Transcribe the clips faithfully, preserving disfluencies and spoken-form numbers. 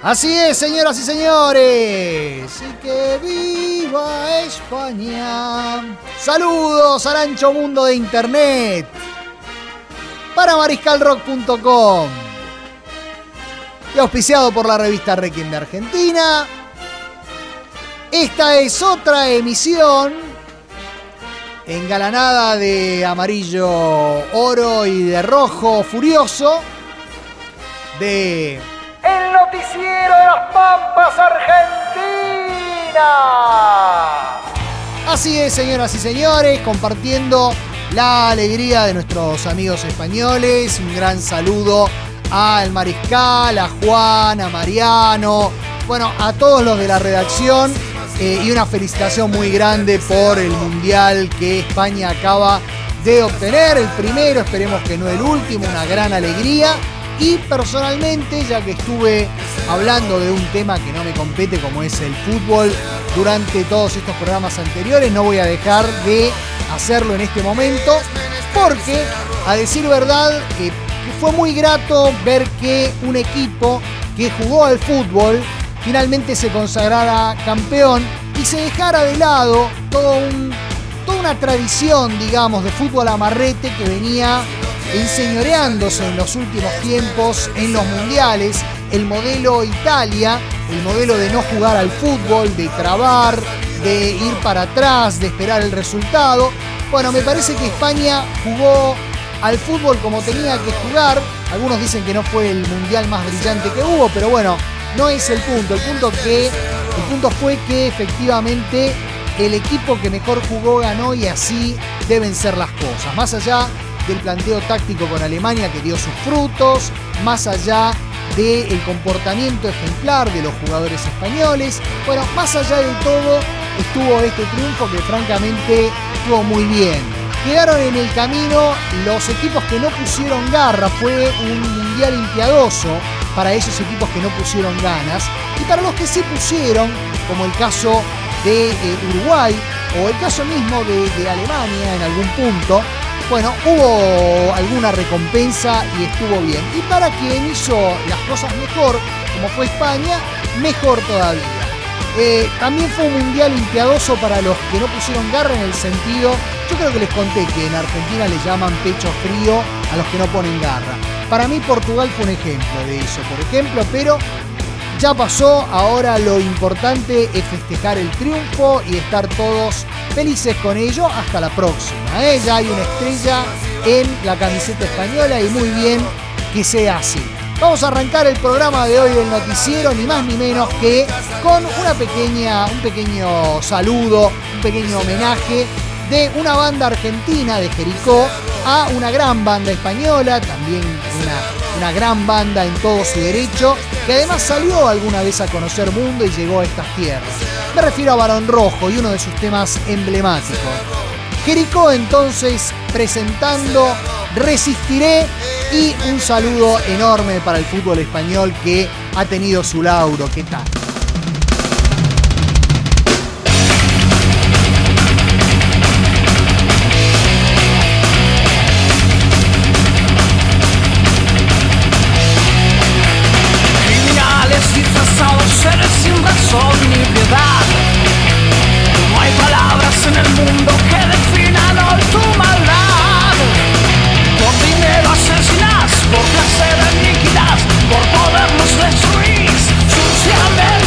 Así es, señoras y señores. Y que viva España. Saludos al ancho mundo de internet. Para mariscal rock punto com. Y auspiciado por la revista Requiem de Argentina. Esta es otra emisión engalanada de amarillo oro y de rojo furioso de El Noticiero de las Pampas Argentina. Así es, señoras y señores, compartiendo la alegría de nuestros amigos españoles. Un gran saludo al Mariscal, a Juan, a Mariano, bueno, a todos los de la redacción. Eh, y una felicitación muy grande por el Mundial que España acaba de obtener. El primero, esperemos que no el último, una gran alegría. Y personalmente, ya que estuve hablando de un tema que no me compete como es el fútbol durante todos estos programas anteriores, no voy a dejar de hacerlo en este momento, porque, a decir verdad, eh, fue muy grato ver que un equipo que jugó al fútbol finalmente se consagrara campeón y se dejara de lado todo un, toda una tradición, digamos, de fútbol amarrete que venía enseñoreándose en los últimos tiempos en los mundiales. El modelo Italia, el modelo de no jugar al fútbol, de trabar, de ir para atrás, de esperar el resultado. Bueno, me parece que España jugó al fútbol como tenía que jugar. Algunos dicen que no fue el mundial más brillante que hubo, pero bueno, no es el punto. El punto, que, el punto fue que efectivamente el equipo que mejor jugó ganó y así deben ser las cosas. Más allá del planteo táctico con Alemania que dio sus frutos, más allá del comportamiento ejemplar de los jugadores españoles, bueno, más allá de todo estuvo este triunfo que francamente estuvo muy bien. Quedaron en el camino los equipos que no pusieron garra. Fue un mundial impiadoso para esos equipos que no pusieron ganas. Y para los que sí pusieron, como el caso de eh, Uruguay o el caso mismo de, de Alemania en algún punto, bueno, hubo alguna recompensa y estuvo bien. Y para quien hizo las cosas mejor, como fue España, mejor todavía. Eh, también fue un mundial impiadoso para los que no pusieron garra, en el sentido, yo creo que les conté que en Argentina le llaman pecho frío a los que no ponen garra. Para mí Portugal fue un ejemplo de eso, por ejemplo, pero ya pasó. Ahora lo importante es festejar el triunfo y estar todos felices con ello hasta la próxima, ¿eh? Ya hay una estrella en la camiseta española y muy bien que sea así. Vamos a arrancar el programa de hoy del noticiero, ni más ni menos que con una pequeña, un pequeño saludo, un pequeño homenaje de una banda argentina, de Jericó, a una gran banda española, también una, una gran banda en todo su derecho, que además salió alguna vez a conocer mundo y llegó a estas tierras. Me refiero a Barón Rojo y uno de sus temas emblemáticos. Jericó, entonces, presentando Resistiré, y un saludo enorme para el fútbol español que ha tenido su lauro. ¿Qué tal? Criminales disfrazados, seres sin razón ni piedad. No hay palabras en el mundo que definan hoy tu maldad. Por dinero asesinas, por placer aniquilas, por poder nos destruís suciamente.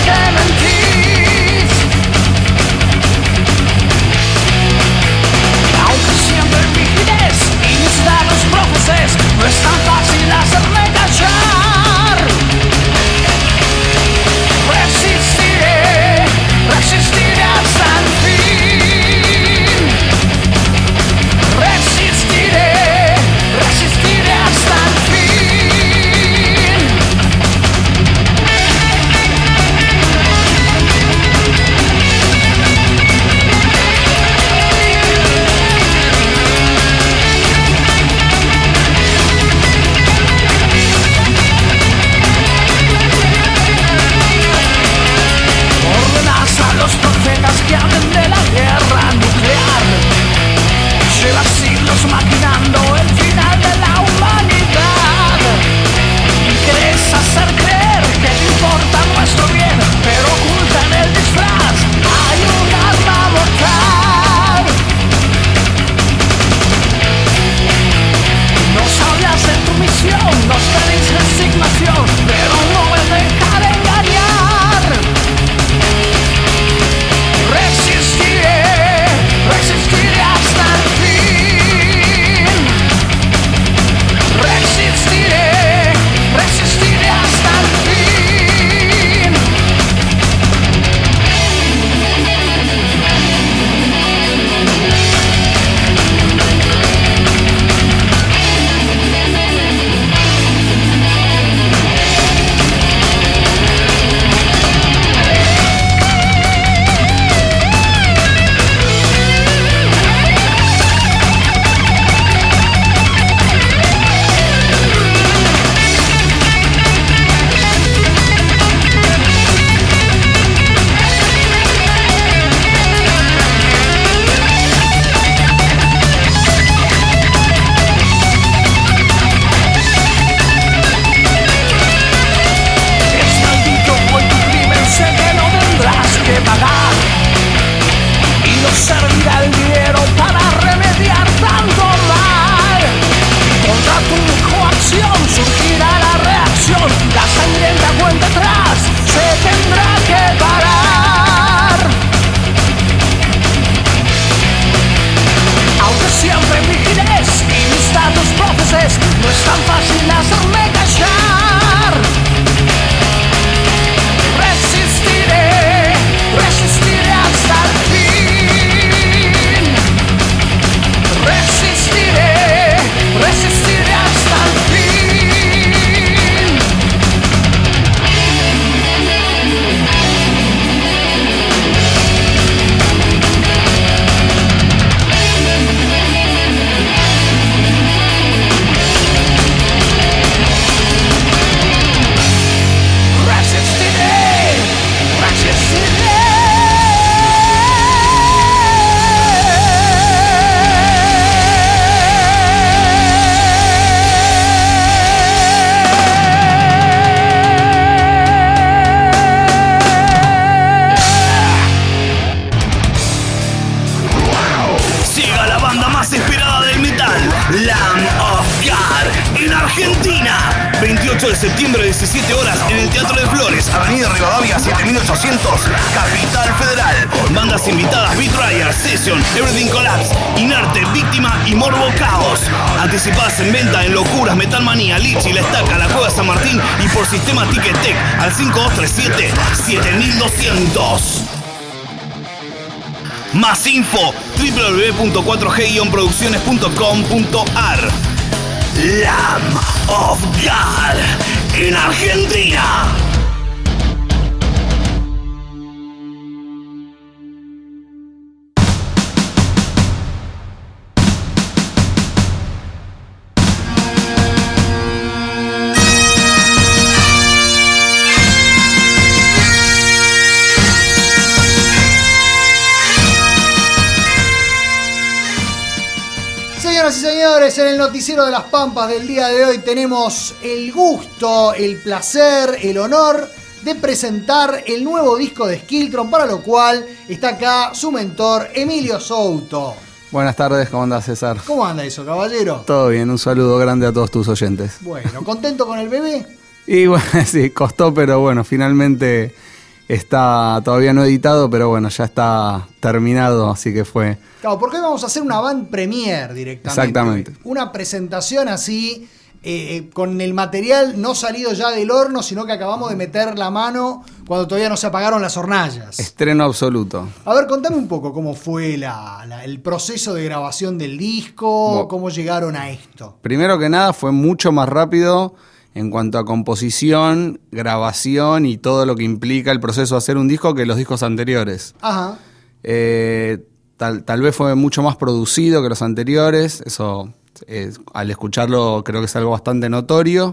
Argentina. veintiocho de septiembre, diecisiete horas, en el Teatro de Flores, Avenida Rivadavia siete mil ochocientos, Capital Federal. Bandas invitadas: Beatrider, Session, Everything Collapse, Inerte, Víctima y Morbo Caos. Anticipadas en venta en Locuras, Metal Manía, Lichi, La Estaca, La Cueva San Martín y por sistema Ticketek al cinco dos tres siete, siete mil doscientos. Más info: doble u doble u doble u punto cuatro g guion producciones punto com punto a r. Lamb of God en Argentina. Señoras y señores, en el noticiero de las Pampas del día de hoy tenemos el gusto, el placer, el honor de presentar el nuevo disco de Skiltron, para lo cual está acá su mentor, Emilio Souto. Buenas tardes, ¿cómo andás, César? ¿Cómo anda eso, caballero? Todo bien, un saludo grande a todos tus oyentes. Bueno, ¿contento con el bebé? Y bueno, sí, costó, pero bueno, finalmente está todavía no editado, pero bueno, ya está terminado, así que fue... Claro, porque hoy vamos a hacer una band premiere directamente. Exactamente. Una presentación así, eh, con el material no salido ya del horno, sino que acabamos de meter la mano cuando todavía no se apagaron las hornallas. Estreno absoluto. A ver, contame un poco cómo fue la, la, el proceso de grabación del disco, bueno, cómo llegaron a esto. Primero que nada, fue mucho más rápido en cuanto a composición, grabación y todo lo que implica el proceso de hacer un disco que los discos anteriores. Ajá. Eh... Tal, tal vez fue mucho más producido que los anteriores, eso eh, al escucharlo creo que es algo bastante notorio.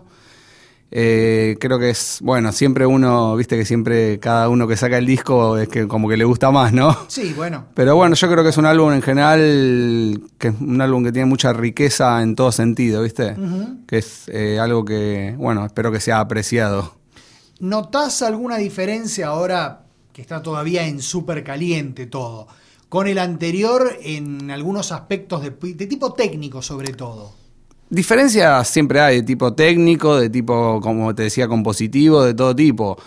Eh, creo que es, bueno, siempre uno, viste que siempre cada uno que saca el disco es que como que le gusta más, ¿no? Sí, bueno. Pero bueno, yo creo que es un álbum en general, que es un álbum que tiene mucha riqueza en todo sentido, ¿viste? Uh-huh. Que es eh, algo que, bueno, espero que sea apreciado. ¿Notás alguna diferencia ahora que está todavía en súper caliente todo, con el anterior en algunos aspectos de, de tipo técnico sobre todo? Diferencias siempre hay, de tipo técnico, de tipo, como te decía, compositivo, de todo tipo.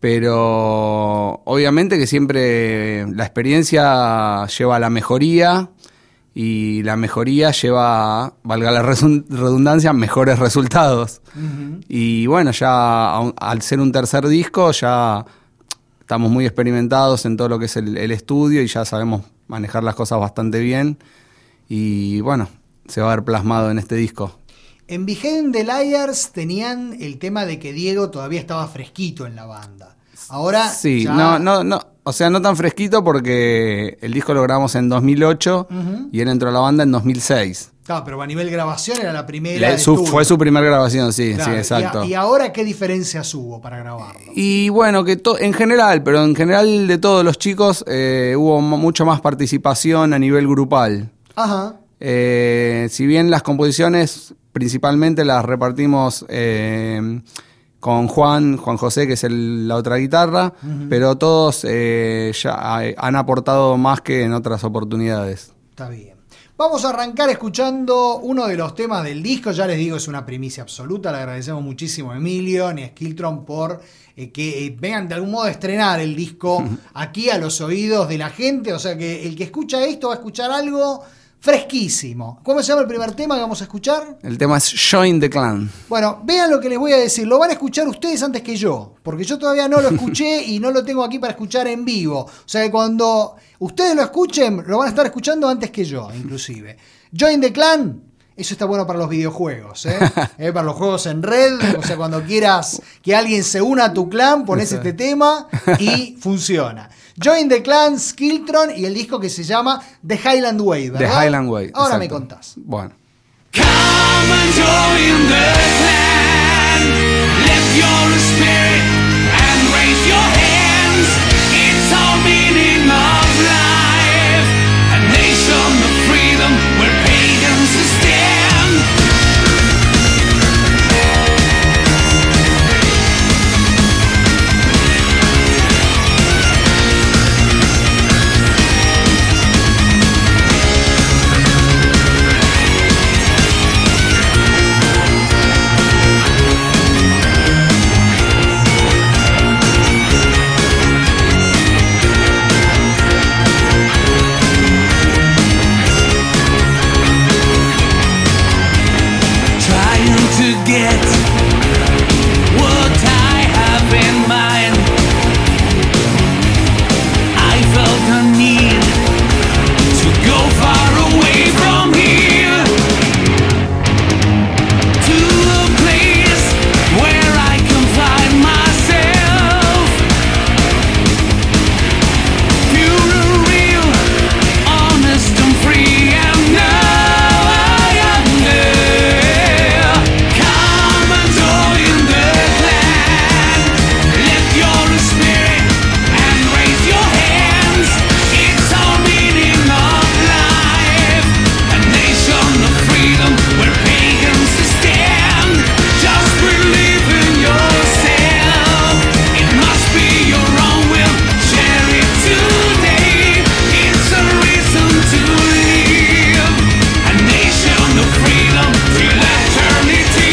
Pero obviamente que siempre la experiencia lleva a la mejoría y la mejoría lleva, valga la redundancia, mejores resultados. Uh-huh. Y bueno, ya al ser un tercer disco ya estamos muy experimentados en todo lo que es el, el estudio y ya sabemos manejar las cosas bastante bien y bueno, se va a ver plasmado en este disco. En Behind the Liars tenían el tema de que Diego todavía estaba fresquito en la banda. Ahora sí, ya... no, no, no, o sea, no tan fresquito porque el disco lo grabamos en dos mil ocho uh-huh. y él entró a la banda en dos mil seis. Claro, pero a nivel grabación era la primera. La, su, fue su primera grabación, sí, claro, sí, exacto. Y, a, ¿Y ahora qué diferencias hubo para grabarlo? Y bueno, que to, en general, pero en general de todos los chicos eh, hubo m- mucha más participación a nivel grupal. Ajá. Eh, si bien las composiciones principalmente las repartimos eh, con Juan, Juan José, que es el, la otra guitarra, uh-huh. pero todos eh, ya han aportado más que en otras oportunidades. Está bien. Vamos a arrancar escuchando uno de los temas del disco. Ya les digo, es una primicia absoluta. Le agradecemos muchísimo a Emilio y a Skiltron por eh, que eh, vengan de algún modo a estrenar el disco aquí a los oídos de la gente. O sea que el que escucha esto va a escuchar algo fresquísimo. ¿Cómo se llama el primer tema que vamos a escuchar? El tema es Join the Clan. Bueno, vean lo que les voy a decir. Lo van a escuchar ustedes antes que yo, porque yo todavía no lo escuché y no lo tengo aquí para escuchar en vivo. O sea que cuando ustedes lo escuchen, lo van a estar escuchando antes que yo, inclusive. Join the Clan, eso está bueno para los videojuegos, ¿eh? ¿Eh? Para los juegos en red. O sea, cuando quieras que alguien se una a tu clan, pones este tema y funciona. Join the Clan, Skiltron y el disco que se llama The Highland Way, ¿verdad? The Highland Way. Ahora exacto. me contás. Bueno. Come and join the clan. Lift your spirit and raise your hands. It's our meaning of life. A nation of freedom where pagans stand. forget what I have in mind. I felt the need to go far away from here, to a place where I can find myself, pure and real, honest and free, and now I am there. Come and join the clan, lift your spirit and raise your hands. It's our meaning of life, a nation of freedom where pagans stand. Just believe in yourself, it must be your own will. Share it today, it's a reason to live. A nation of freedom till eternity.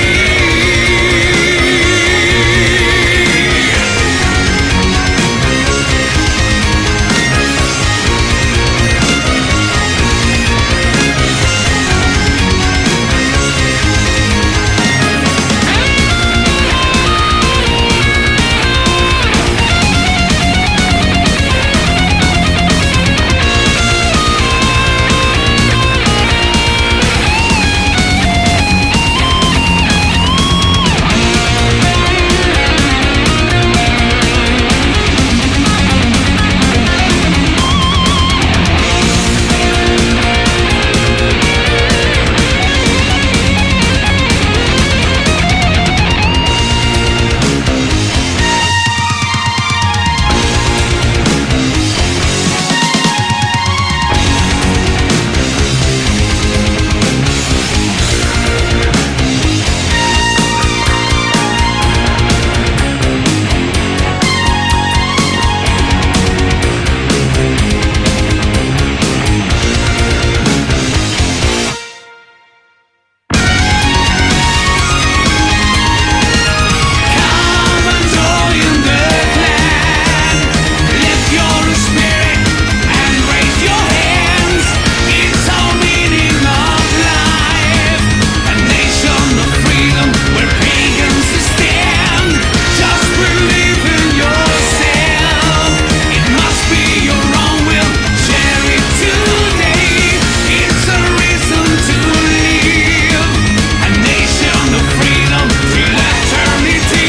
Come and join the clan, lift your spirit and raise your hands. It's our meaning of life, a nation of freedom where pagans stand. Just believe in yourself, it must be your own will. Share it today, it's a reason to live. A nation of freedom till eternity.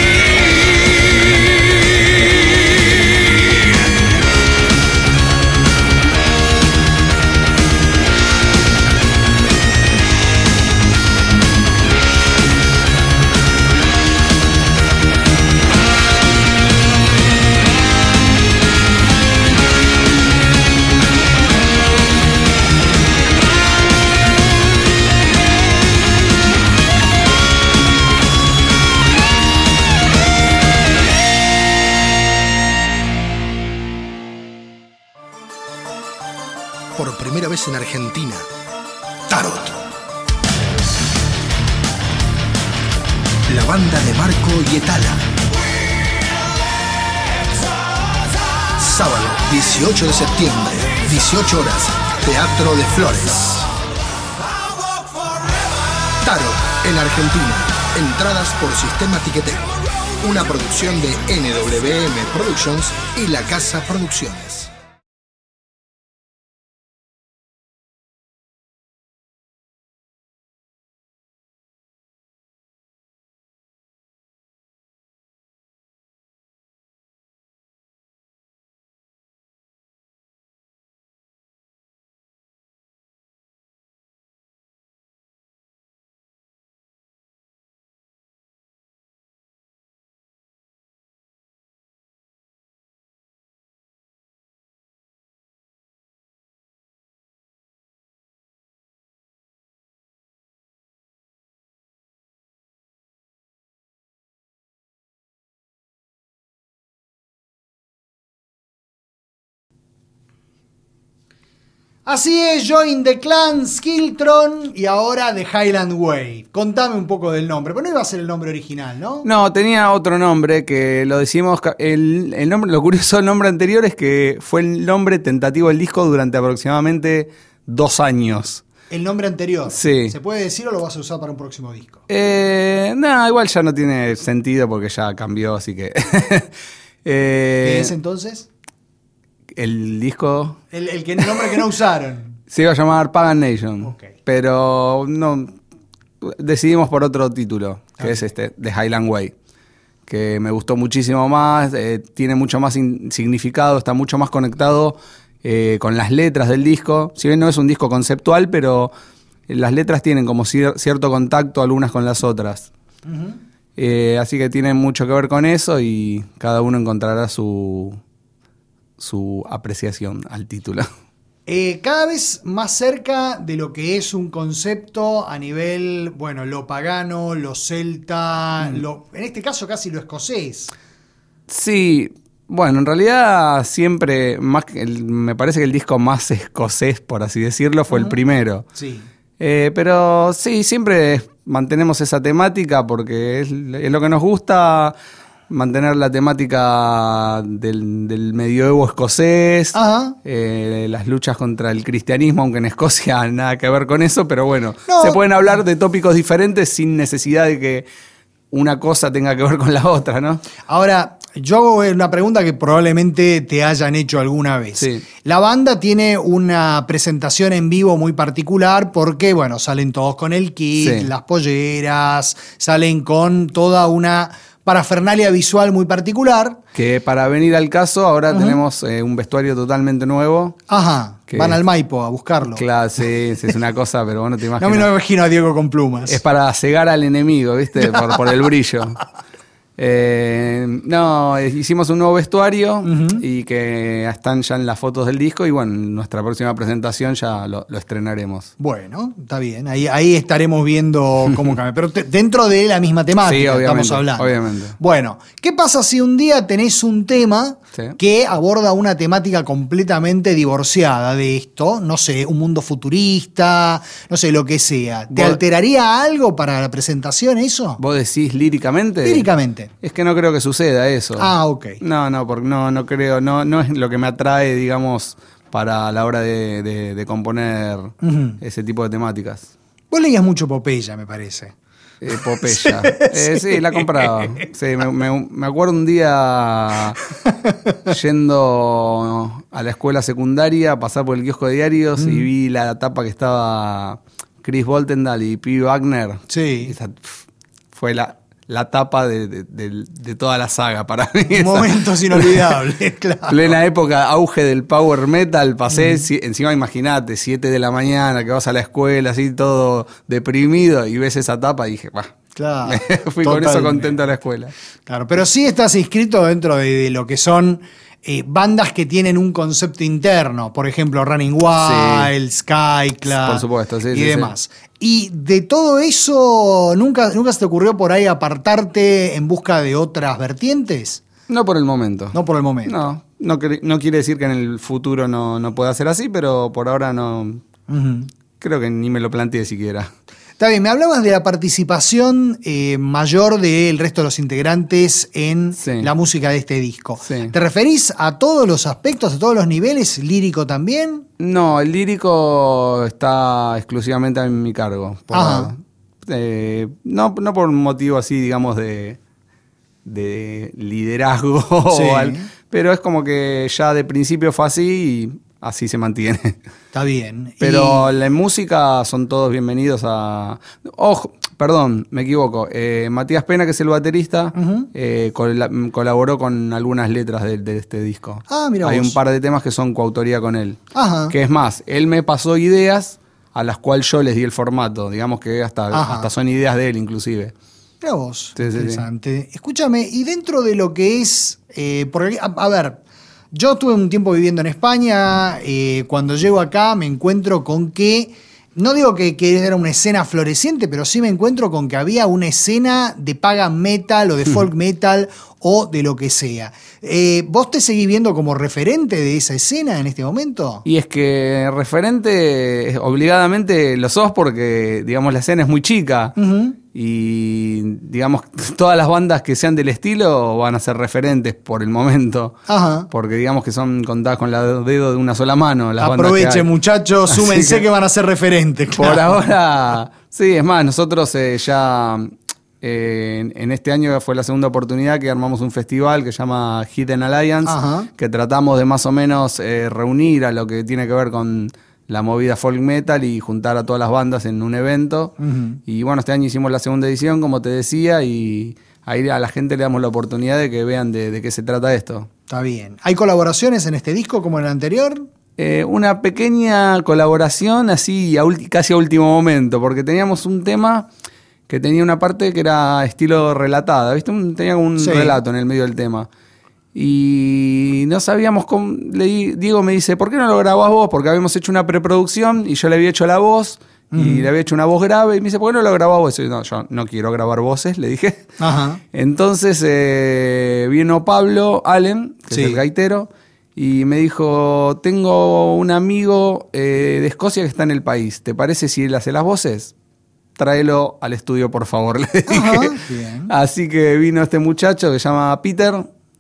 Por primera vez en Argentina, Tarot. La banda de Marco y Etala. Sábado dieciocho de septiembre, dieciocho horas, Teatro de Flores. Tarot en Argentina. Entradas por Sistema Tiquetero. Una producción de N W M Productions y La Casa Producciones. Así es, Join the Clan, Skiltron y ahora The Highland Way. Contame un poco del nombre, pero no iba a ser el nombre original, ¿no? No, tenía otro nombre que lo decimos. El, el nombre, lo curioso del nombre anterior es que fue el nombre tentativo del disco durante aproximadamente dos años. El nombre anterior. Sí. ¿Se puede decir o lo vas a usar para un próximo disco? Eh, no, igual ya no tiene sentido porque ya cambió, así que... eh, ¿Qué es entonces? El disco El, el, que, el nombre que no usaron. se iba a llamar Pagan Nation, Ok. pero no decidimos por otro título, que Ok. es este, The Highland Way, que me gustó muchísimo más, eh, tiene mucho más in- significado, está mucho más conectado eh, con las letras del disco. Si bien no es un disco conceptual, pero las letras tienen como cier- cierto contacto algunas con las otras. Uh-huh. Eh, así que tiene mucho que ver con eso y cada uno encontrará su, su apreciación al título. Eh, cada vez más cerca de lo que es un concepto a nivel, bueno, lo pagano, lo celta, Mm. lo, en este caso casi lo escocés. Sí, bueno, en realidad siempre, más que el- me parece que el disco más escocés, por así decirlo, fue el primero. Sí. Eh, pero sí, siempre mantenemos esa temática porque es, es lo que nos gusta, mantener la temática del, del medioevo escocés, Ajá. eh, las luchas contra el cristianismo, aunque en Escocia nada que ver con eso, pero bueno, No. se pueden hablar de tópicos diferentes sin necesidad de que una cosa tenga que ver con la otra, ¿no? Ahora, yo hago una pregunta que probablemente te hayan hecho alguna vez. Sí. La banda tiene una presentación en vivo muy particular porque, bueno, salen todos con el kit, Sí. las polleras, salen con toda una parafernalia visual muy particular. Que para venir al caso, ahora tenemos eh, un vestuario totalmente nuevo. Ajá, ¿Qué? van al Maipo a buscarlo. Claro, sí, sí, es una cosa, pero bueno, te No imaginas. me lo imagino a Diego con plumas. Es para cegar al enemigo, ¿viste? Por, por el brillo. Eh, no, eh, hicimos un nuevo vestuario y que están ya en las fotos del disco y bueno, en nuestra próxima presentación ya lo, lo estrenaremos. Bueno, está bien. Ahí, ahí estaremos viendo cómo cambia. Pero te- dentro de la misma temática Sí, obviamente, estamos hablando. obviamente. Bueno, ¿qué pasa si un día tenés un tema Sí. que aborda una temática completamente divorciada de esto? No sé, un mundo futurista, no sé, lo que sea. ¿Te Vos- alteraría algo para la presentación eso? ¿Vos decís líricamente? Líricamente. Es que no creo que suceda eso. Ah, ok. No, no, porque no, no creo, no, no es lo que me atrae, digamos, para la hora de, de- de componer Ujú. ese tipo de temáticas. Vos leías mucho Popeye, me parece. Eh, Popeye. Eh, sí, la compraba. Sí, me, me- me acuerdo un día yendo a la escuela secundaria, pasar por el kiosco de diarios y vi la tapa que estaba Chris Boltendal y P. Wagner. Sí. Esa, pf, fue la, la tapa de, de- de- de toda la saga para mí. Esa. Momentos inolvidables, claro. Plena época, auge del power metal, pasé, si- encima imagínate, siete de la mañana, que vas a la escuela así todo deprimido y ves esa tapa y dije, bah, Claro, fui con eso totalmente. contento a la escuela. Claro, pero sí estás inscrito dentro de, de lo que son eh, bandas que tienen un concepto interno, por ejemplo, Running Wild, Skyclad Por supuesto, sí, y sí, demás. Y de todo eso, ¿nunca, ¿nunca se te ocurrió por ahí apartarte en busca de otras vertientes? No por el momento. No por el momento. No, no, cre- no quiere decir que en el futuro no, no pueda ser así, pero por ahora no. Ujú. Creo que ni me lo planteé siquiera. Está bien, me hablabas de la participación eh, mayor del resto de los integrantes en Sí. la música de este disco. Sí. ¿Te referís a todos los aspectos, a todos los niveles? ¿Lírico también? No, el lírico está exclusivamente en mi cargo. Por- Ajá. eh, no, no por un motivo así, digamos, de, de liderazgo, Sí. o al- pero es como que ya de principio fue así y así se mantiene. Está bien. Pero Y- la música son todos bienvenidos a... Ojo, perdón, me equivoco. Eh, Matías Pena, que es el baterista, Ujú. eh, col- colaboró con algunas letras de, de este disco. Ah, mira Hay vos. un par de temas que son coautoría con él. Ajá. Que es más, él me pasó ideas a las cuales yo les di el formato. Digamos que hasta, Ajá. hasta son ideas de él, inclusive. Mira vos, Sí, sí, sí. interesante. Escúchame, y dentro de lo que es, eh, porque, a, a ver, yo estuve un tiempo viviendo en España, eh, cuando llego acá me encuentro con que, no digo que, que era una escena floreciente, pero sí me encuentro con que había una escena de pagan metal o de folk metal o de lo que sea. Eh, ¿Vos te seguís viendo como referente de esa escena en este momento? Y es que referente, eh, obligadamente lo sos porque, digamos, la escena es muy chica. Ujú. Y digamos, todas las bandas que sean del estilo van a ser referentes por el momento. Ajá. Porque digamos que son contadas con los dedos de una sola mano. Las Aprovechen, muchachos, súmense que, que van a ser referentes. Por claro. ahora, sí, es más, nosotros eh, ya eh, en, en este año fue la segunda oportunidad que armamos un festival que se llama Hidden Alliance, Ajá. que tratamos de más o menos eh, reunir a lo que tiene que ver con la movida folk metal y juntar a todas las bandas en un evento. Uh-huh. Y bueno, este año hicimos la segunda edición, como te decía, y ahí a la gente le damos la oportunidad de que vean de, de qué se trata esto. Está bien. ¿Hay colaboraciones en este disco como en el anterior? Eh, una pequeña colaboración así a ulti- casi a último momento, porque teníamos un tema que tenía una parte que era estilo relatada, ¿viste? Un, tenía un sí. relato en el medio del tema. Y no sabíamos cómo. Le di, Diego me dice, ¿por qué no lo grabás vos? Porque habíamos hecho una preproducción y yo le había hecho la voz y uh-huh. le había hecho una voz grave. Y me dice, ¿por qué no lo grabás vos? Y yo, no, yo no quiero grabar voces, le dije. Ajá. Entonces eh, vino Pablo Allen, que sí. es el gaitero, y me dijo, tengo un amigo eh, de Escocia que está en el país. ¿Te parece si él hace las voces? Tráelo al estudio, por favor, le dije. Ajá, bien. Así que vino este muchacho que se llama Peter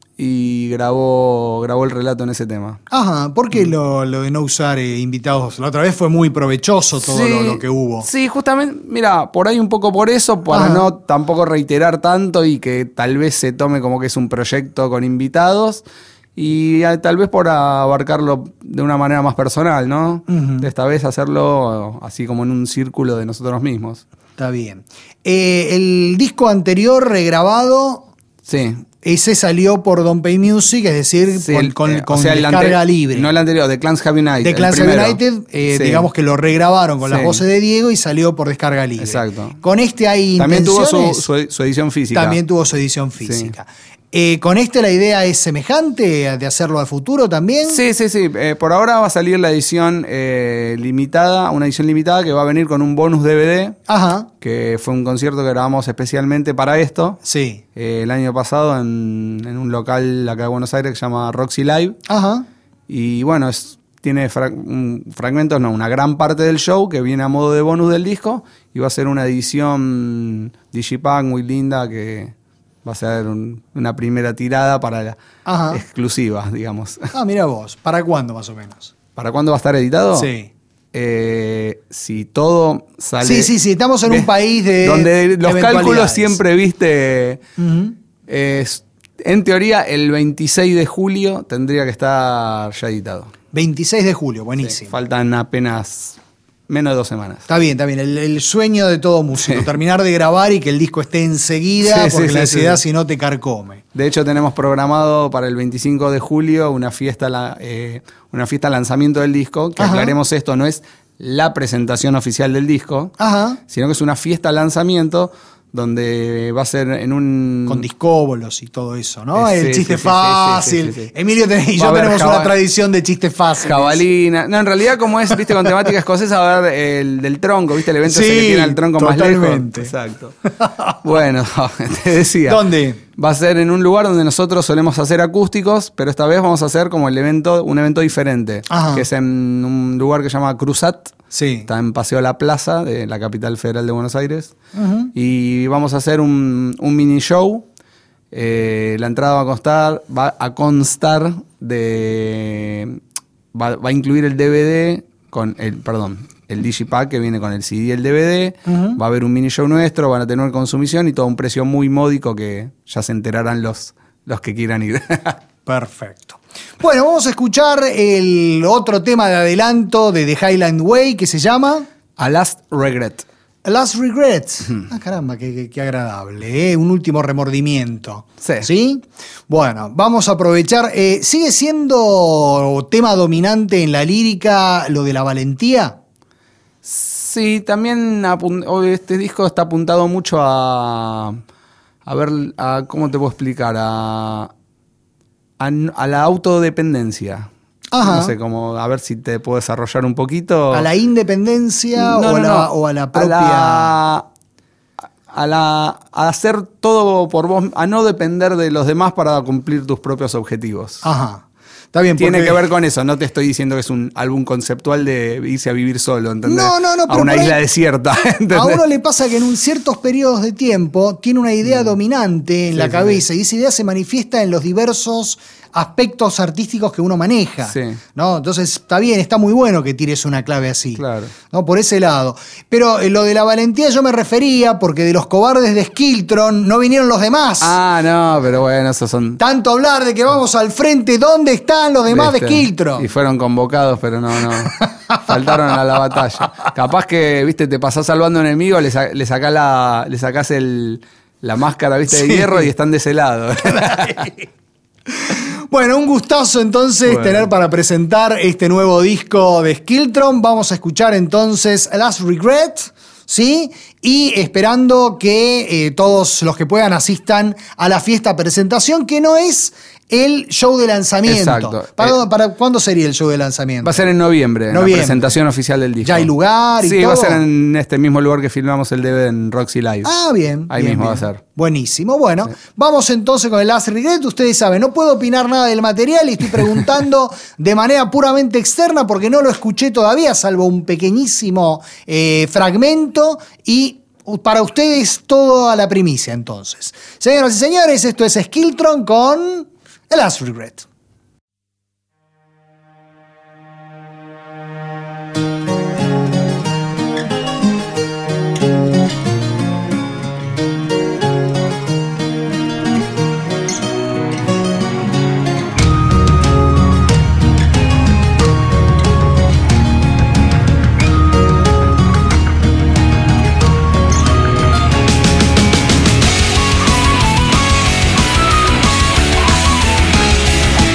y grabó, grabó el relato en ese tema. Ajá, ¿por qué lo, lo de no usar eh, invitados? La otra vez fue muy provechoso todo sí, lo, lo que hubo. Sí, justamente, mira, por ahí un poco por eso, para Ajá. no tampoco reiterar tanto y que tal vez se tome como que es un proyecto con invitados y eh, tal vez por abarcarlo de una manera más personal, ¿no? Uh-huh. De esta vez hacerlo así como en un círculo de nosotros mismos. Está bien. Eh, el disco anterior regrabado... Sí. Ese salió por Don't Pay Music, es decir, sí, con, con, eh, con o sea, descarga ante, libre. No el anterior, The Clans Have United. The Clans Have United, eh, sí. digamos que lo regrabaron con sí. las voces de Diego y salió por descarga libre. Exacto. Con este hay También intenciones. Tuvo su, su, su edición física. También tuvo su edición física. Sí. Eh, ¿Con este la idea es semejante de hacerlo a futuro también? Sí, sí, sí. Eh, por ahora va a salir la edición eh, limitada, una edición limitada que va a venir con un bonus D V D. Ajá. Que fue un concierto que grabamos especialmente para esto. Sí. Eh, el año pasado en, en un local acá de Buenos Aires que se llama Roxy Live. Ajá. Y bueno, es, tiene fra- un, fragmentos, no, una gran parte del show que viene a modo de bonus del disco. Y va a ser una edición Digipack muy linda que... Va a ser un, una primera tirada para la Ajá. exclusiva, digamos. Ah, mira vos. ¿Para cuándo más o menos? ¿Para cuándo va a estar editado? Sí. Eh, si todo sale... Sí, sí, sí. Estamos en un país de donde los cálculos siempre, viste... Uh-huh. Es, en teoría, el veintiséis de julio tendría que estar ya editado. veintiséis de julio, buenísimo. Sí, faltan apenas... menos de dos semanas. Está bien, está bien. El, el sueño de todo músico. Sí. Terminar de grabar y que el disco esté enseguida, sí, porque sí, la sí, ansiedad sí. si no te carcome. De hecho, tenemos programado para el veinticinco de julio una fiesta, eh, una fiesta lanzamiento del disco. Que Ajá. aclaremos esto, no es la presentación oficial del disco, Ajá. sino que es una fiesta lanzamiento donde va a ser en un... Con discóbolos y todo eso, ¿no? Sí, el chiste sí, fácil. Sí, sí, sí, sí. Emilio y yo tenemos jabal... una tradición de chistes fáciles. Jabalina. No, en realidad como es, viste, con temática escocesa, va a ver el del tronco, viste, el evento sí, ese que tiene el tronco totalmente. más lejos. Exacto. Bueno, te decía. ¿Dónde? Va a ser en un lugar donde nosotros solemos hacer acústicos, pero esta vez vamos a hacer como el evento, un evento diferente. Ajá. Que es en un lugar que se llama Cruzat. Sí. Está en Paseo La Plaza, de la capital federal de Buenos Aires. Uh-huh. Y vamos a hacer un, un mini show. Eh, la entrada va a constar, va a constar de. Va, va a incluir el D V D con el, perdón, el Digipack que viene con el C D y el D V D. Uh-huh. Va a haber un mini show nuestro, van a tener consumición y todo a un precio muy módico que ya se enterarán los, los que quieran ir. Perfecto. Bueno, vamos a escuchar el otro tema de adelanto de The Highland Way que se llama A Last Regret. A Last Regret. Hmm. Ah, caramba, qué, qué, qué agradable, ¿eh? Un último remordimiento. Sí. ¿Sí? Bueno, vamos a aprovechar. Eh, ¿Sigue siendo tema dominante en la lírica lo de la valentía? Sí, también este disco está apuntado mucho a. A ver, a, ¿cómo te puedo explicar? A. A, a la autodependencia. Ajá. No sé, como a ver si te puedo desarrollar un poquito. ¿A la independencia no, o, no, a la, no. o a la propia? A la, a la a hacer todo por vos, a no depender de los demás para cumplir tus propios objetivos. Ajá. Está bien, Tiene porque- que ver con eso, no te estoy diciendo que es un álbum conceptual de irse a vivir solo, ¿entendés? No, no, no, A pero una por ahí- isla desierta, ¿entendés? A uno le pasa que en un ciertos periodos de tiempo tiene una idea dominante en Sí, la sí, cabeza y esa idea se manifiesta en los diversos aspectos artísticos que uno maneja. Sí. ¿No? Entonces está bien, está muy bueno que tires una clave así. Claro. ¿No? Por ese lado. Pero eh, lo de la valentía yo me refería porque de los cobardes de Skiltron no vinieron los demás. Ah, no, pero bueno, esos son... Tanto hablar de que vamos al frente, ¿dónde están los demás de ¿viste? Skiltron? Y fueron convocados, pero no, no. Faltaron a la batalla. Capaz que, viste, te pasás salvando a un enemigo, le, sa- le sacás, la, le sacás el, la máscara, viste, de Sí. hierro y están de ese lado. Bueno, un gustazo entonces Bueno. tener para presentar este nuevo disco de Skiltron. Vamos a escuchar entonces Last Regret, ¿sí? Y esperando que eh, todos los que puedan asistan a la fiesta presentación, que no es el show de lanzamiento. Exacto. ¿Para, Eh, para cuándo sería el show de lanzamiento? Va a ser en noviembre, Noviembre. la presentación oficial del disco. ¿Ya hay lugar y Sí, todo? va a ser en este mismo lugar que filmamos el D V D en Roxy Live. Ah, bien. Ahí bien, mismo va a bien. ser. Buenísimo. Bueno, vamos entonces con el Last Regret. Ustedes saben, no puedo opinar nada del material y estoy preguntando de manera puramente externa porque no lo escuché todavía, salvo un pequeñísimo eh, fragmento y para ustedes toda la primicia entonces. Señoras y señores, esto es Skiltron con el Last Regret. Last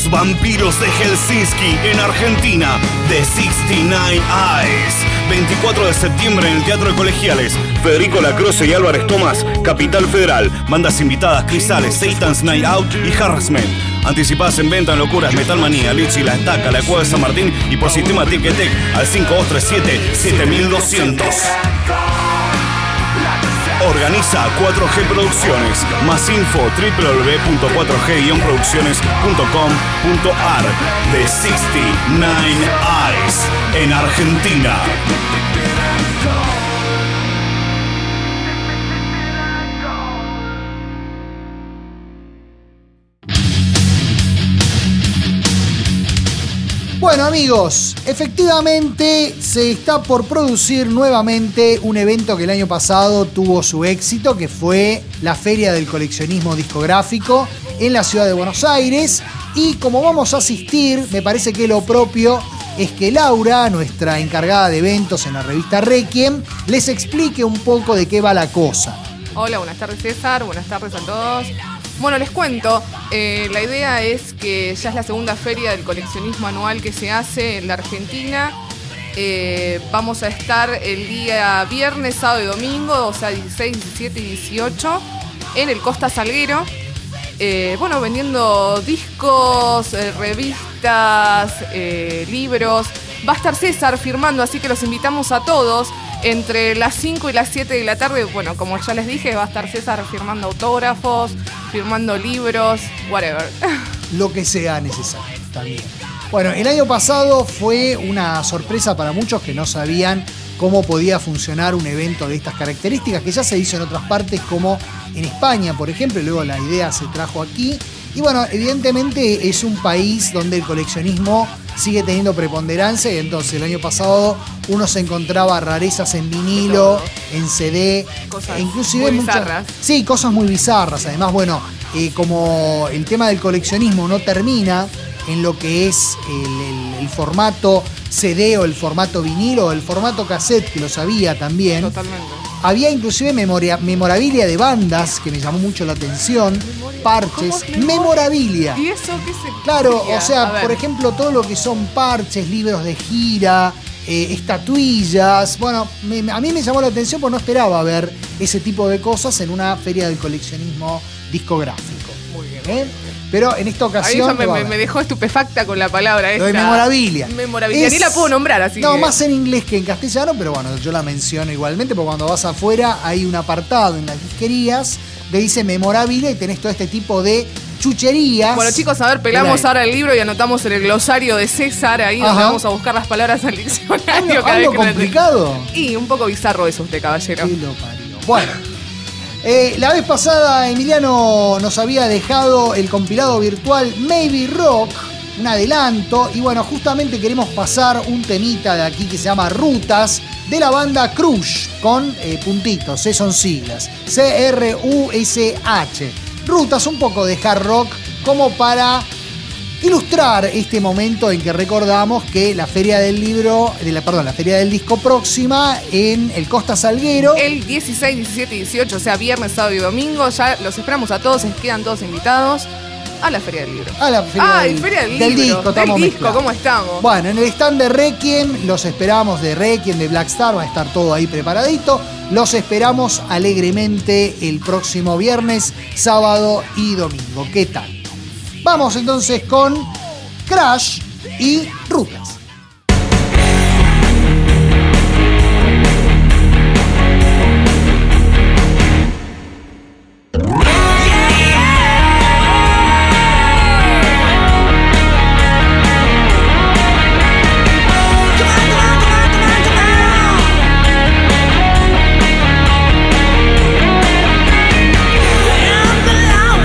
Los vampiros de Helsinki en Argentina, The sesenta y nueve Eyes. veinticuatro de septiembre en el Teatro de Colegiales. Federico Lacroce y Álvarez Tomás, Capital Federal. Bandas invitadas: Crisales, Satan's Night Out y Harassment. Anticipadas en venta en Locuras, Metal Manía, Lichi, La Estaca, La Cueva de San Martín y por sistema Ticketek al cinco dos tres siete, siete doscientos. Organiza cuatro G Producciones. Más info doble u doble u doble u punto cuatro g guion producciones punto com punto a r. The sesenta y nueve Eyes en Argentina. Bueno amigos, efectivamente se está por producir nuevamente un evento que el año pasado tuvo su éxito, que fue la Feria del Coleccionismo Discográfico en la ciudad de Buenos Aires. Y como vamos a asistir, me parece que lo propio es que Laura, nuestra encargada de eventos en la revista Requiem, les explique un poco de qué va la cosa. Hola, buenas tardes César, buenas tardes a todos. Bueno, les cuento, eh, la idea es que ya es la segunda feria del coleccionismo anual que se hace en la Argentina. Eh, vamos a estar el día viernes, sábado y domingo, o sea, dieciséis, diecisiete y dieciocho, en el Costa Salguero. Eh, bueno, vendiendo discos, eh, revistas, eh, libros. Va a estar César firmando, así que los invitamos a todos. Entre las cinco y las siete de la tarde, bueno, como ya les dije, va a estar César firmando autógrafos, firmando libros, whatever. Lo que sea necesario también. Bueno, el año pasado fue una sorpresa para muchos que no sabían cómo podía funcionar un evento de estas características, que ya se hizo en otras partes como en España, por ejemplo, y luego la idea se trajo aquí. Y bueno, evidentemente es un país donde el coleccionismo sigue teniendo preponderancia y entonces el año pasado uno se encontraba rarezas en vinilo, en C D, cosas e inclusive muy muchas, bizarras. Sí, cosas muy bizarras. Además, bueno, eh, como el tema del coleccionismo no termina en lo que es el, el, el formato C D o el formato vinilo o el formato cassette, que lo sabía también. Totalmente. Había inclusive memoria, memorabilia de bandas que me llamó mucho la atención, Memoria. parches, ¿Cómo es memorabilia. ¿Y eso qué se Claro, sería? o sea, A ver. por ejemplo, todo lo que son parches, libros de gira, eh, estatuillas. Bueno, me- a mí me llamó la atención porque no esperaba ver ese tipo de cosas en una feria del coleccionismo discográfico. Muy bien. ¿Eh? Pero en esta Ahí ocasión... ya me, lo va a me- ver. me dejó estupefacta con la palabra esta. Lo de memorabilia. Memorabilia. Es- Ni la puedo nombrar así. No, que- más en inglés que en castellano, pero bueno, yo la menciono igualmente porque cuando vas afuera hay un apartado en las disquerías que dice memorabilia y tenés todo este tipo de chucherías. Bueno, chicos, a ver, pelamos Mira, ahora el libro y anotamos en el glosario de César, ahí donde Ajá. vamos a buscar las palabras al diccionario. ¿Algo, cada vez algo que la- complicado? Y un poco bizarro es usted, caballero. Sí, lo parió. Bueno, eh, la vez pasada Emiliano nos había dejado el compilado virtual Maybe Rock, un adelanto, y bueno, justamente queremos pasar un temita de aquí que se llama Rutas, de la banda Crush, con eh, puntitos, C son siglas, C R U S H. Rutas, un poco de hard rock, como para ilustrar este momento en que recordamos que la Feria del Libro, de la, perdón, la Feria del Disco próxima en el Costa Salguero. El dieciséis, diecisiete y dieciocho, o sea, viernes, sábado y domingo, ya los esperamos a todos, se quedan todos invitados a la Feria del Libro. A la Feria Ah, del, y Feria del del Libro, disco, del estamos disco, mezclados. ¿cómo estamos? Bueno, en el stand de Requiem los esperamos, de Requiem, de Black Star, va a estar todo ahí preparadito. Los esperamos alegremente el próximo viernes, sábado y domingo. ¿Qué tal? Vamos entonces con Crash y Rutas.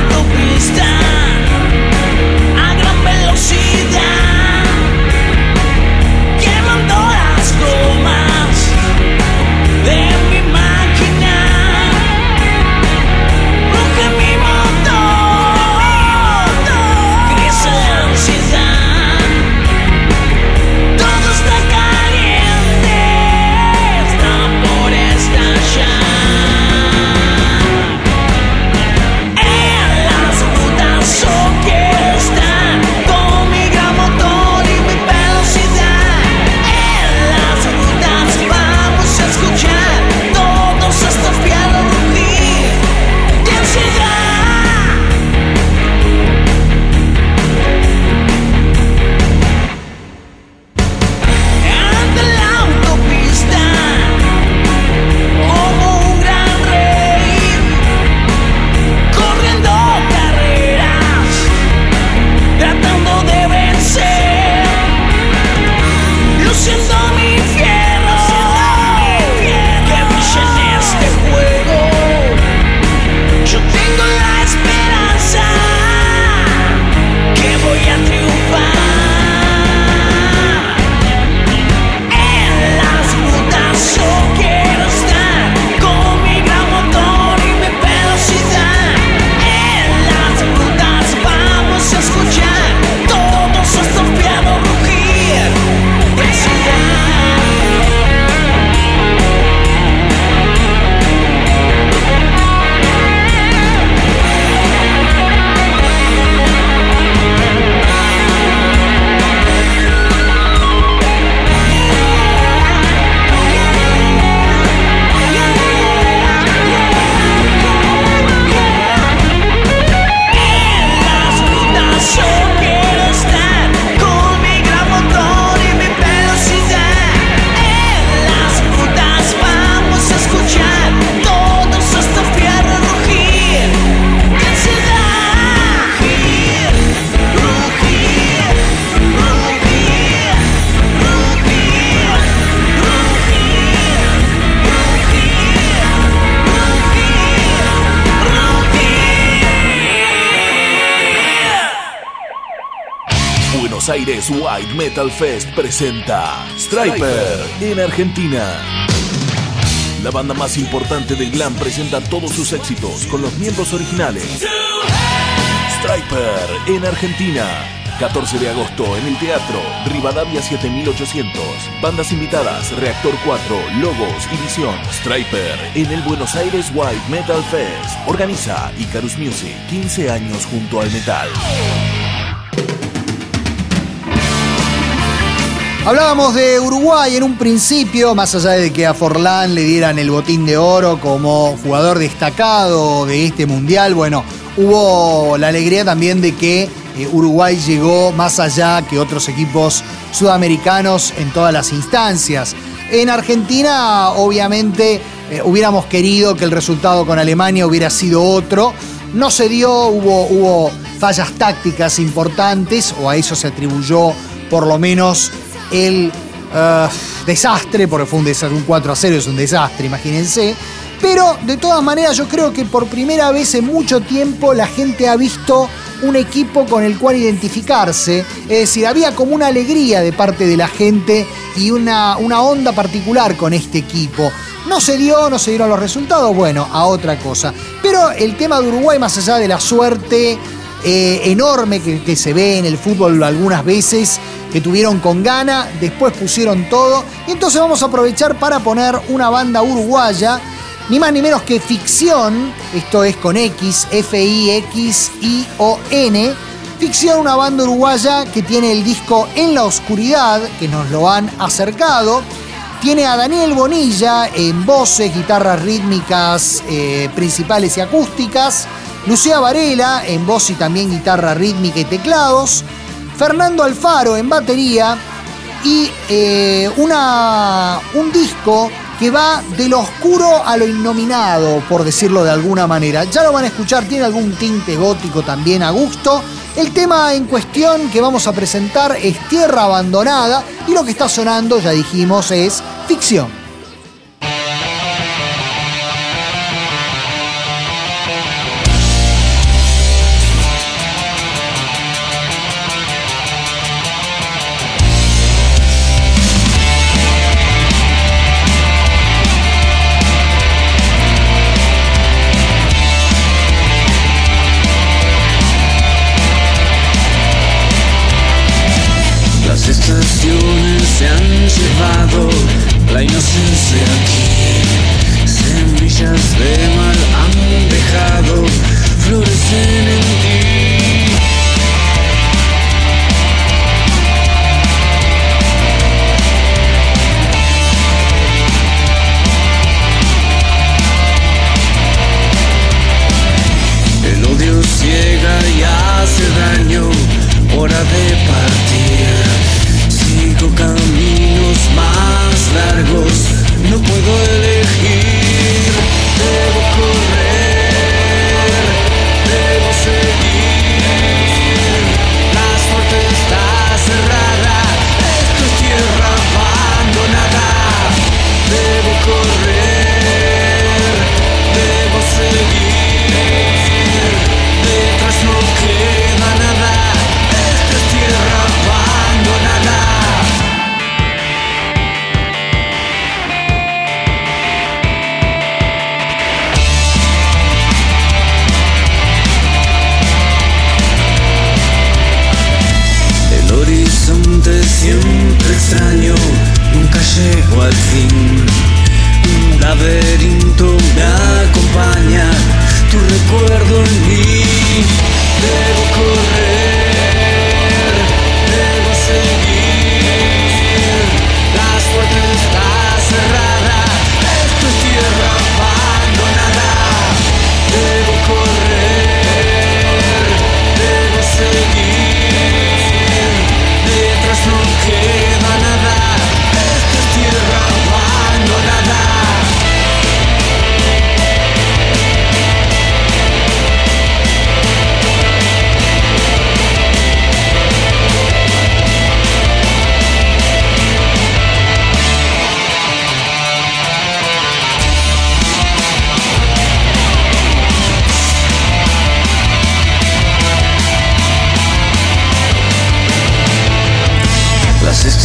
A gran velocidad Aires White Metal Fest presenta Stryper en Argentina. La banda más importante del glam presenta todos sus éxitos con los miembros originales. Stryper en Argentina. catorce de agosto en el Teatro Rivadavia siete mil ochocientos. Bandas invitadas: Reactor cuatro, Logos y Visión. Stryper en el Buenos Aires White Metal Fest. Organiza Icarus Music, quince años junto al metal. Hablábamos de Uruguay en un principio, más allá de que a Forlán le dieran el botín de oro como jugador destacado de este mundial. Bueno, hubo la alegría también de que eh, Uruguay llegó más allá que otros equipos sudamericanos en todas las instancias. En Argentina, obviamente, eh, hubiéramos querido que el resultado con Alemania hubiera sido otro. No se dio, hubo, hubo fallas tácticas importantes, o a eso se atribuyó por lo menos el uh, desastre, porque fue un desastre, un cuatro a cero es un desastre, imagínense. Pero de todas maneras yo creo que por primera vez en mucho tiempo la gente ha visto un equipo con el cual identificarse. Es decir, había como una alegría de parte de la gente y una, una onda particular con este equipo. No se dio, no se dieron los resultados, bueno, a otra cosa. Pero el tema de Uruguay, más allá de la suerte eh, enorme que, que se ve en el fútbol algunas veces, que tuvieron con gana, después pusieron todo. Y entonces vamos a aprovechar para poner una banda uruguaya, ni más ni menos que Ficción, esto es con X, F I X I O N. Ficción, una banda uruguaya que tiene el disco En la Oscuridad, que nos lo han acercado. Tiene a Daniel Bonilla en voces, guitarras rítmicas eh, principales y acústicas. Lucía Varela en voz y también guitarra rítmica y teclados. Fernando Alfaro en batería. Y eh, una, un disco que va de lo oscuro a lo innominado, por decirlo de alguna manera. Ya lo van a escuchar, tiene algún tinte gótico también a gusto. El tema en cuestión que vamos a presentar es Tierra Abandonada, y lo que está sonando, ya dijimos, es Ficción. Se han llevado la inocencia aquí. Semillas de mal han dejado florecer en ti. El odio ciega y hace daño. Hora de partir. Sigo caminos más largos, no puedo elegir. Debo correr, debo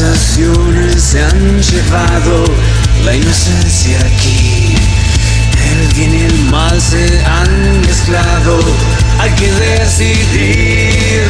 generaciones se han llevado la inocencia aquí. El bien y el mal se han mezclado. Hay que decidir.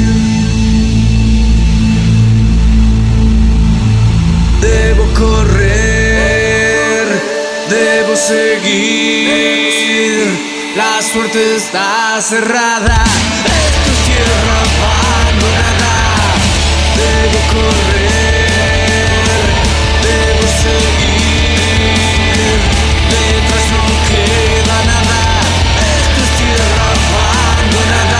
Debo correr, debo seguir. La suerte está cerrada. Esto es tierra abandonada. Debo correr, debo seguir. Detrás no queda nada. Esto es tierra abandonada.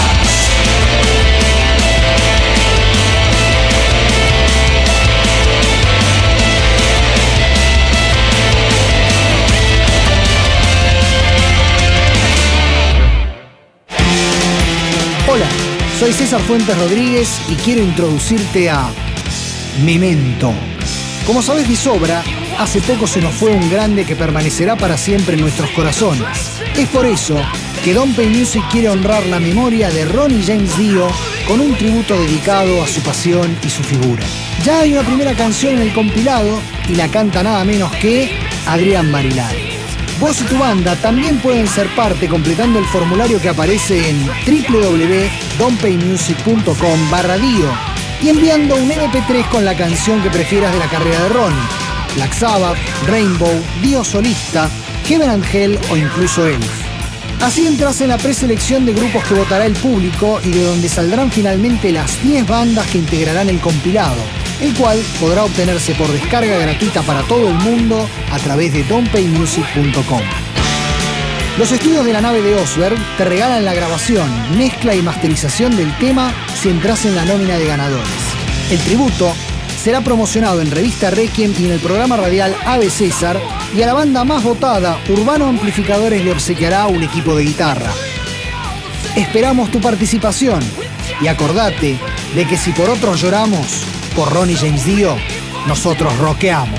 Hola, soy César Fuentes Rodríguez y quiero introducirte a Memento. Como sabes de sobra, hace poco se nos fue un grande que permanecerá para siempre en nuestros corazones. Es por eso que Don't Pay Music quiere honrar la memoria de Ronnie James Dio con un tributo dedicado a su pasión y su figura. Ya hay una primera canción en el compilado y la canta nada menos que Adrián Marilari. Vos y tu banda también pueden ser parte completando el formulario que aparece en w w w punto don't pay music punto com barra dio y enviando un eme pe tres con la canción que prefieras de la carrera de Ronnie. Black Sabbath, Rainbow, Dio solista, Heaven and Hell o incluso Elf. Así entras en la preselección de grupos que votará el público y de donde saldrán finalmente las diez bandas que integrarán el compilado, el cual podrá obtenerse por descarga gratuita para todo el mundo a través de don't pay music punto com. Los estudios de la nave de Osberg te regalan la grabación, mezcla y masterización del tema si entras en la nómina de ganadores. El tributo será promocionado en Revista Requiem y en el programa radial Ave César, y a la banda más votada, Urbano Amplificadores, le obsequiará un equipo de guitarra. Esperamos tu participación y acordate de que si por otros lloramos, por Ronnie James Dio, nosotros rockeamos.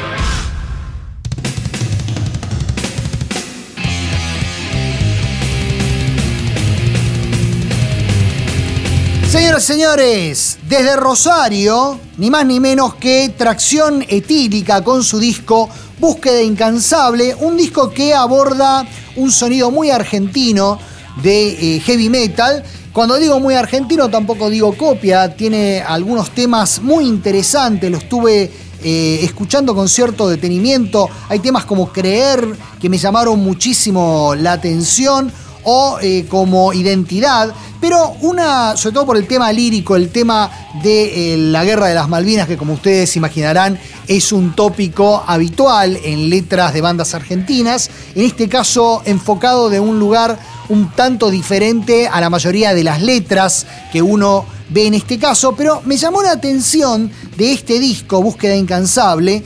Señoras y señores, desde Rosario, ni más ni menos que Tracción Etílica con su disco Búsqueda Incansable, un disco que aborda un sonido muy argentino de eh, heavy metal. Cuando digo muy argentino tampoco digo copia, tiene algunos temas muy interesantes, los tuve eh, escuchando con cierto detenimiento. Hay temas como Creer que me llamaron muchísimo la atención, o eh, como Identidad, pero una, sobre todo por el tema lírico, el tema de eh, la Guerra de las Malvinas, que como ustedes imaginarán es un tópico habitual en letras de bandas argentinas, en este caso enfocado de un lugar un tanto diferente a la mayoría de las letras que uno ve en este caso, pero me llamó la atención de este disco, Búsqueda Incansable,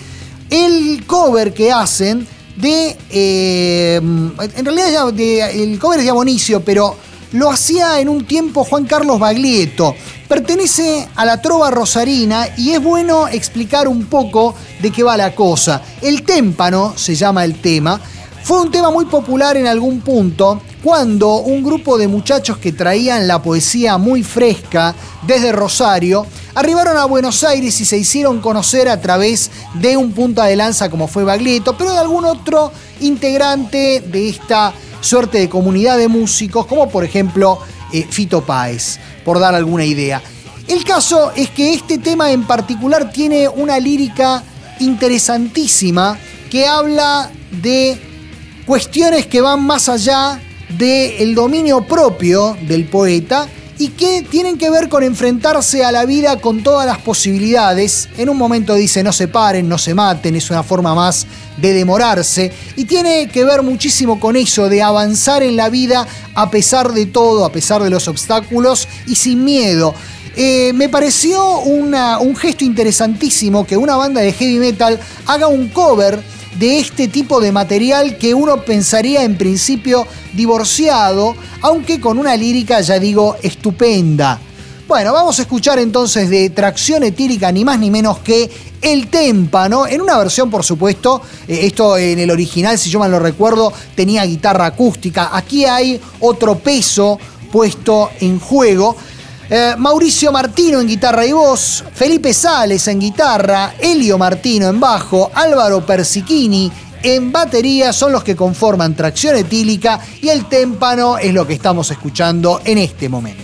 el cover que hacen de, eh, en realidad de, el cover es de Abonicio, pero lo hacía en un tiempo Juan Carlos Baglietto. Pertenece a la trova rosarina y es bueno explicar un poco de qué va la cosa. El témpano se llama el tema. Fue un tema muy popular en algún punto cuando un grupo de muchachos que traían la poesía muy fresca desde Rosario arribaron a Buenos Aires y se hicieron conocer a través de un punta de lanza como fue Baglietto, pero de algún otro integrante de esta suerte de comunidad de músicos, como por ejemplo eh, Fito Páez, por dar alguna idea. El caso es que este tema en particular tiene una lírica interesantísima que habla de cuestiones que van más allá del dominio propio del poeta y que tienen que ver con enfrentarse a la vida con todas las posibilidades. En un momento dice no se paren, no se maten, es una forma más de demorarse y tiene que ver muchísimo con eso de avanzar en la vida a pesar de todo, a pesar de los obstáculos y sin miedo. Eh, me pareció una, un gesto interesantísimo que una banda de heavy metal haga un cover de este tipo de material que uno pensaría en principio divorciado, aunque con una lírica, ya digo, estupenda. Bueno, vamos a escuchar entonces de Tracción Etílica, ni más ni menos que El Témpano, en una versión, por supuesto, eh, esto en el original, si yo mal lo recuerdo, tenía guitarra acústica. Aquí hay otro peso puesto en juego. Eh, Mauricio Martino en guitarra y voz, Felipe Sales en guitarra, Elio Martino en bajo, Álvaro Persichini en batería son los que conforman Tracción Etílica y el témpano es lo que estamos escuchando en este momento.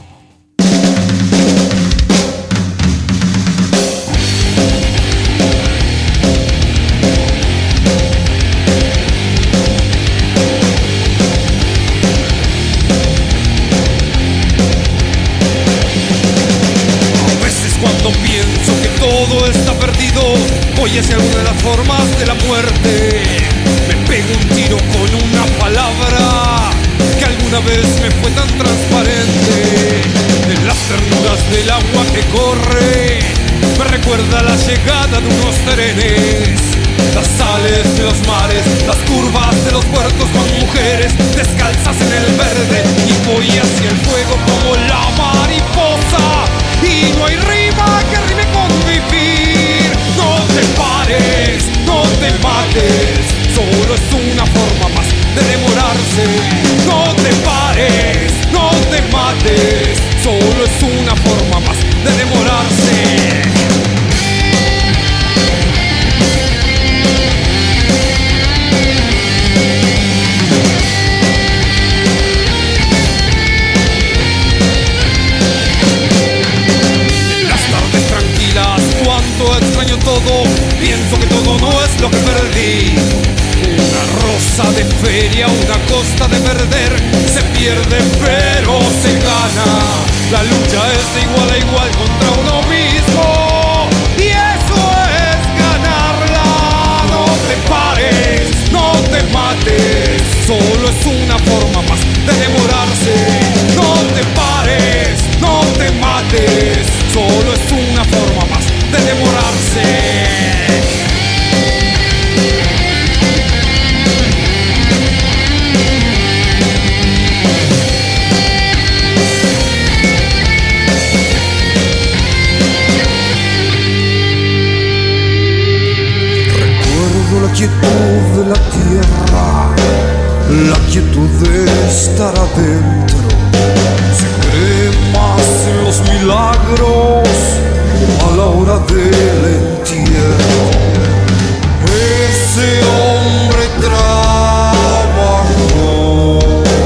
Cuando pienso que todo está perdido, voy hacia alguna de las formas de la muerte. Me pego un tiro con una palabra que alguna vez me fue tan transparente. En las ternuras del agua que corre, me recuerda la llegada de unos trenes. Las sales de los mares, las curvas de los puertos con mujeres descalzas en el verde. Y voy hacia el fuego como la mariposa. Y no hay rima que rime con vivir. No te pares, no te mates, solo es una forma más de demorarse. No te pares, no te mates, solo es una forma más de demorarse. Extraño todo, pienso que todo no es lo que perdí. Una rosa de feria, una costa de perder. Se pierde pero se gana. La lucha es de igual a igual contra uno mismo. Y eso es ganarla. No te pares, no te mates, solo es una forma más de demorarse. No te pares, no te mates, solo es una forma más de demorarse. Recuerdo la quietud de la tierra, la quietud de estar adentro. Se cree más en los milagros a la hora del entierro. Ese hombre trabajó.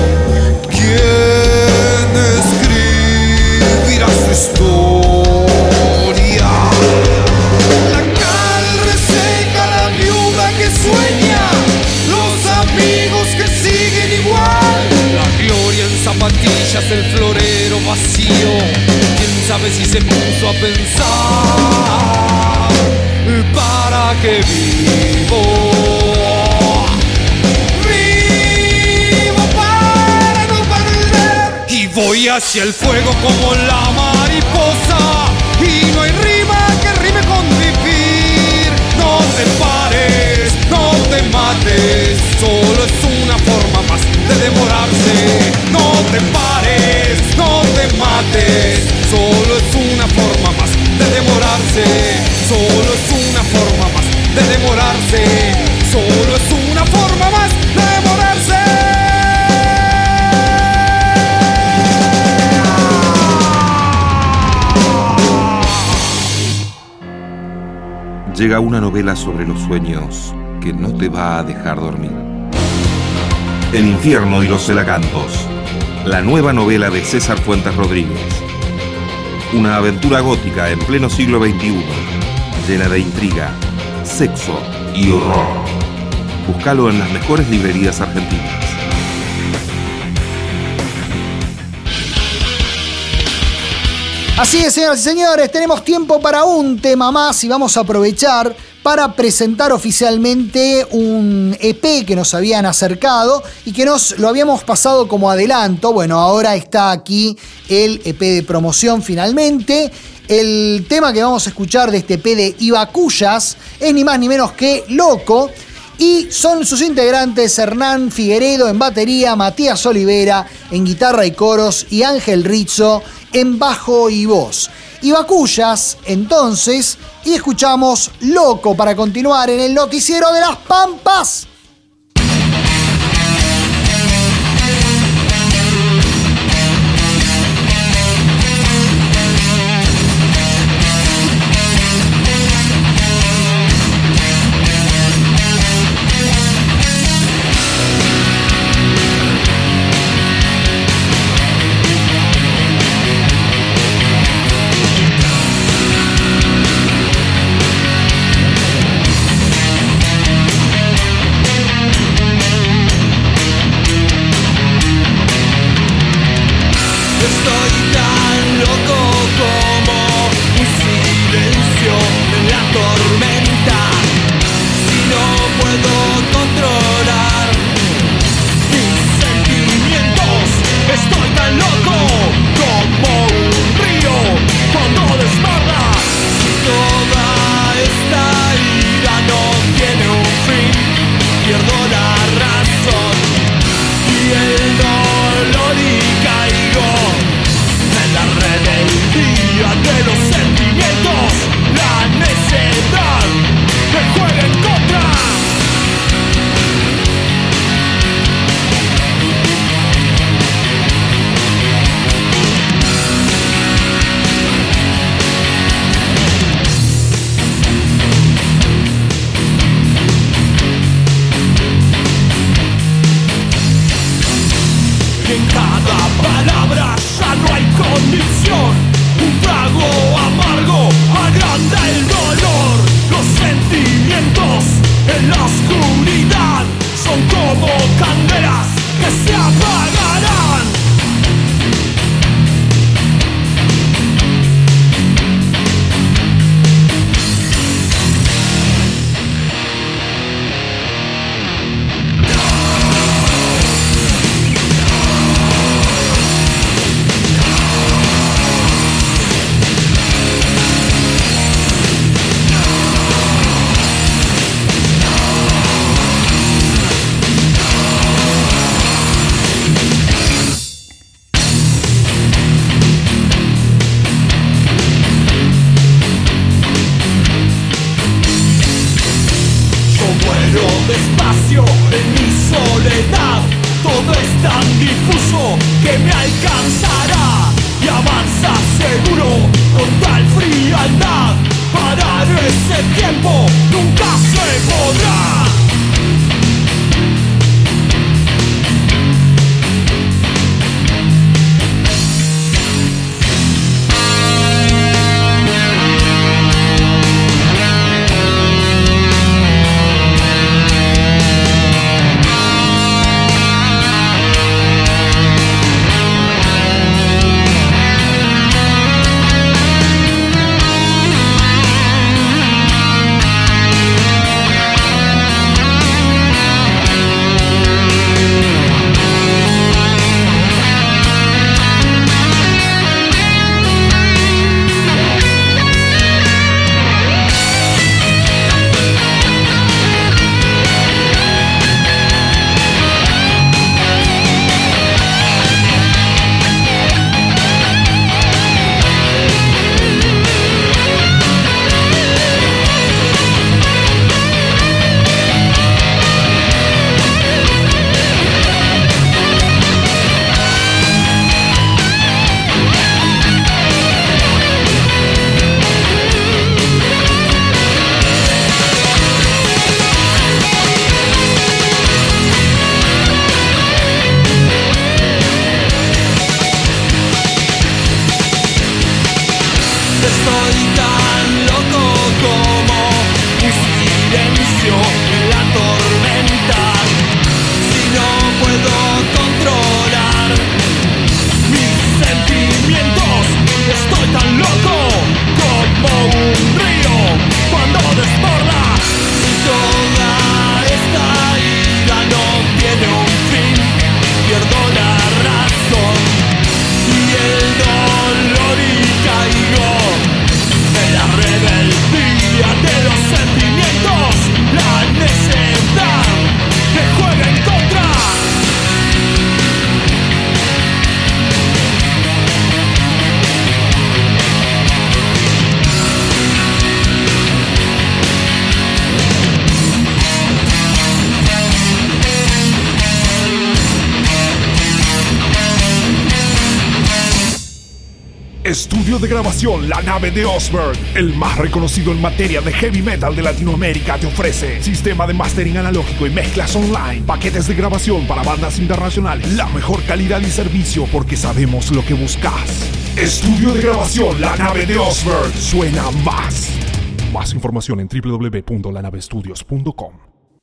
¿Quién escribirá su historia? La cal reseca, la viuda que sueña, los amigos que siguen igual. La gloria en zapatillas, el florero vacío. Quién sabe si se puso a pensar para qué vivo. Vivo para no perder. Y voy hacia el fuego como la mariposa. Y no hay rima que rime con vivir. No te pares, no te mates, solo es una forma más de demorarse. No te pares, no te mates, solo es una forma más de demorarse. Solo es una forma más de demorarse. Solo es una forma más de demorarse. Llega una novela sobre los sueños que no te va a dejar dormir. El infierno y los celacantos, la nueva novela de César Fuentes Rodríguez. Una aventura gótica en pleno siglo veintiuno, llena de intriga, sexo y horror. Búscalo en las mejores librerías argentinas. Así es, señoras y señores, tenemos tiempo para un tema más y vamos a aprovechar para presentar oficialmente un E P que nos habían acercado y que nos lo habíamos pasado como adelanto. Bueno, ahora está aquí el E P de promoción finalmente. El tema que vamos a escuchar de este E P de Ibacuyas es ni más ni menos que Loco. Y son sus integrantes Hernán Figueredo en batería, Matías Olivera en guitarra y coros y Ángel Rizzo en bajo y voz. Ibacuyas, entonces, y escuchamos Loco para continuar en el noticiero de las Pampas. la tormenta. Si no puedo controlar mis sentimientos, estoy tan loco como un río cuando desborda. Si toda esta ira no tiene un fin, pierdo la razón y el dolor y caigo en la rebeldía de los sentimientos. La necedad me juega en contra. En cada palabra ya no hay condición. Un trago amargo agranda el dolor. Los sentimientos en la oscuridad son como candelas que se apagarán. Despacio en mi soledad, todo es tan difuso que me alcanzará y avanza seguro con tal frialdad. Parar ese tiempo nunca se podrá. Estudio de grabación La Nave de Osberg, el más reconocido en materia de heavy metal de Latinoamérica, te ofrece sistema de mastering analógico y mezclas online, paquetes de grabación para bandas internacionales, la mejor calidad y servicio porque sabemos lo que buscas. Estudio de grabación La Nave de Osberg, suena más. Más información en doble u doble u doble u punto la nave estudios punto com.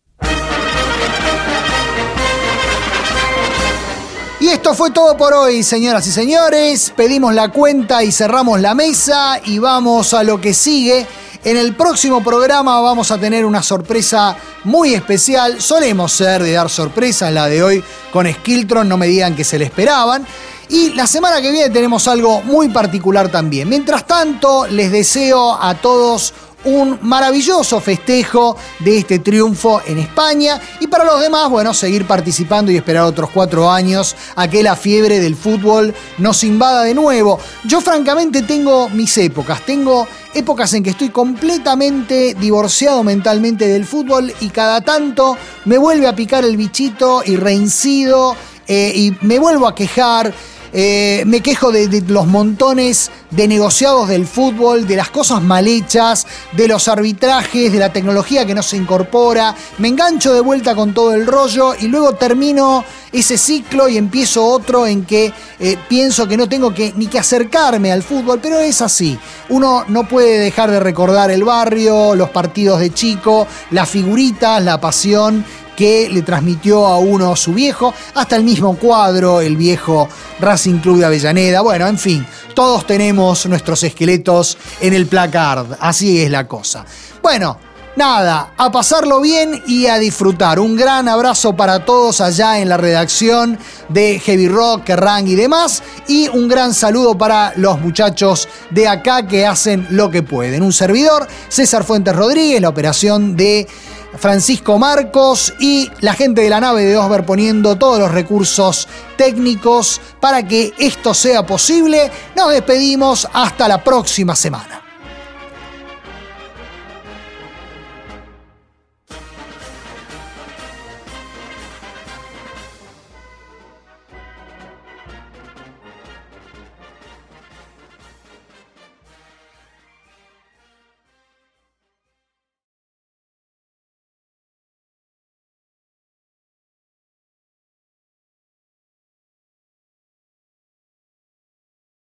Y esto fue todo por hoy, señoras y señores. Pedimos la cuenta y cerramos la mesa y vamos a lo que sigue. En el próximo programa vamos a tener una sorpresa muy especial. Solemos ser de dar sorpresas, la de hoy con Skiltron, no me digan que se le esperaban. Y la semana que viene tenemos algo muy particular también. Mientras tanto, les deseo a todos un maravilloso festejo de este triunfo en España y para los demás, bueno, seguir participando y esperar otros cuatro años a que la fiebre del fútbol nos invada de nuevo. Yo francamente tengo mis épocas, tengo épocas en que estoy completamente divorciado mentalmente del fútbol y cada tanto me vuelve a picar el bichito y reincido eh, y me vuelvo a quejar. Eh, me quejo de, de los montones de negociados del fútbol, de las cosas mal hechas, de los arbitrajes, de la tecnología que no se incorpora. Me engancho de vuelta con todo el rollo y luego termino ese ciclo y empiezo otro en que eh, pienso que no tengo que, ni que acercarme al fútbol, pero es así. Uno no puede dejar de recordar el barrio, los partidos de chico, las figuritas, la pasión que le transmitió a uno su viejo, hasta el mismo cuadro, el viejo Racing Club de Avellaneda. Bueno, en fin, todos tenemos nuestros esqueletos en el placard, así es la cosa. Bueno, nada, a pasarlo bien y a disfrutar. Un gran abrazo para todos allá en la redacción de Heavy Rock, Kerrang y demás, y un gran saludo para los muchachos de acá que hacen lo que pueden. Un servidor, César Fuentes Rodríguez, la operación de Francisco Marcos y la gente de la nave de Osber poniendo todos los recursos técnicos para que esto sea posible. Nos despedimos hasta la próxima semana.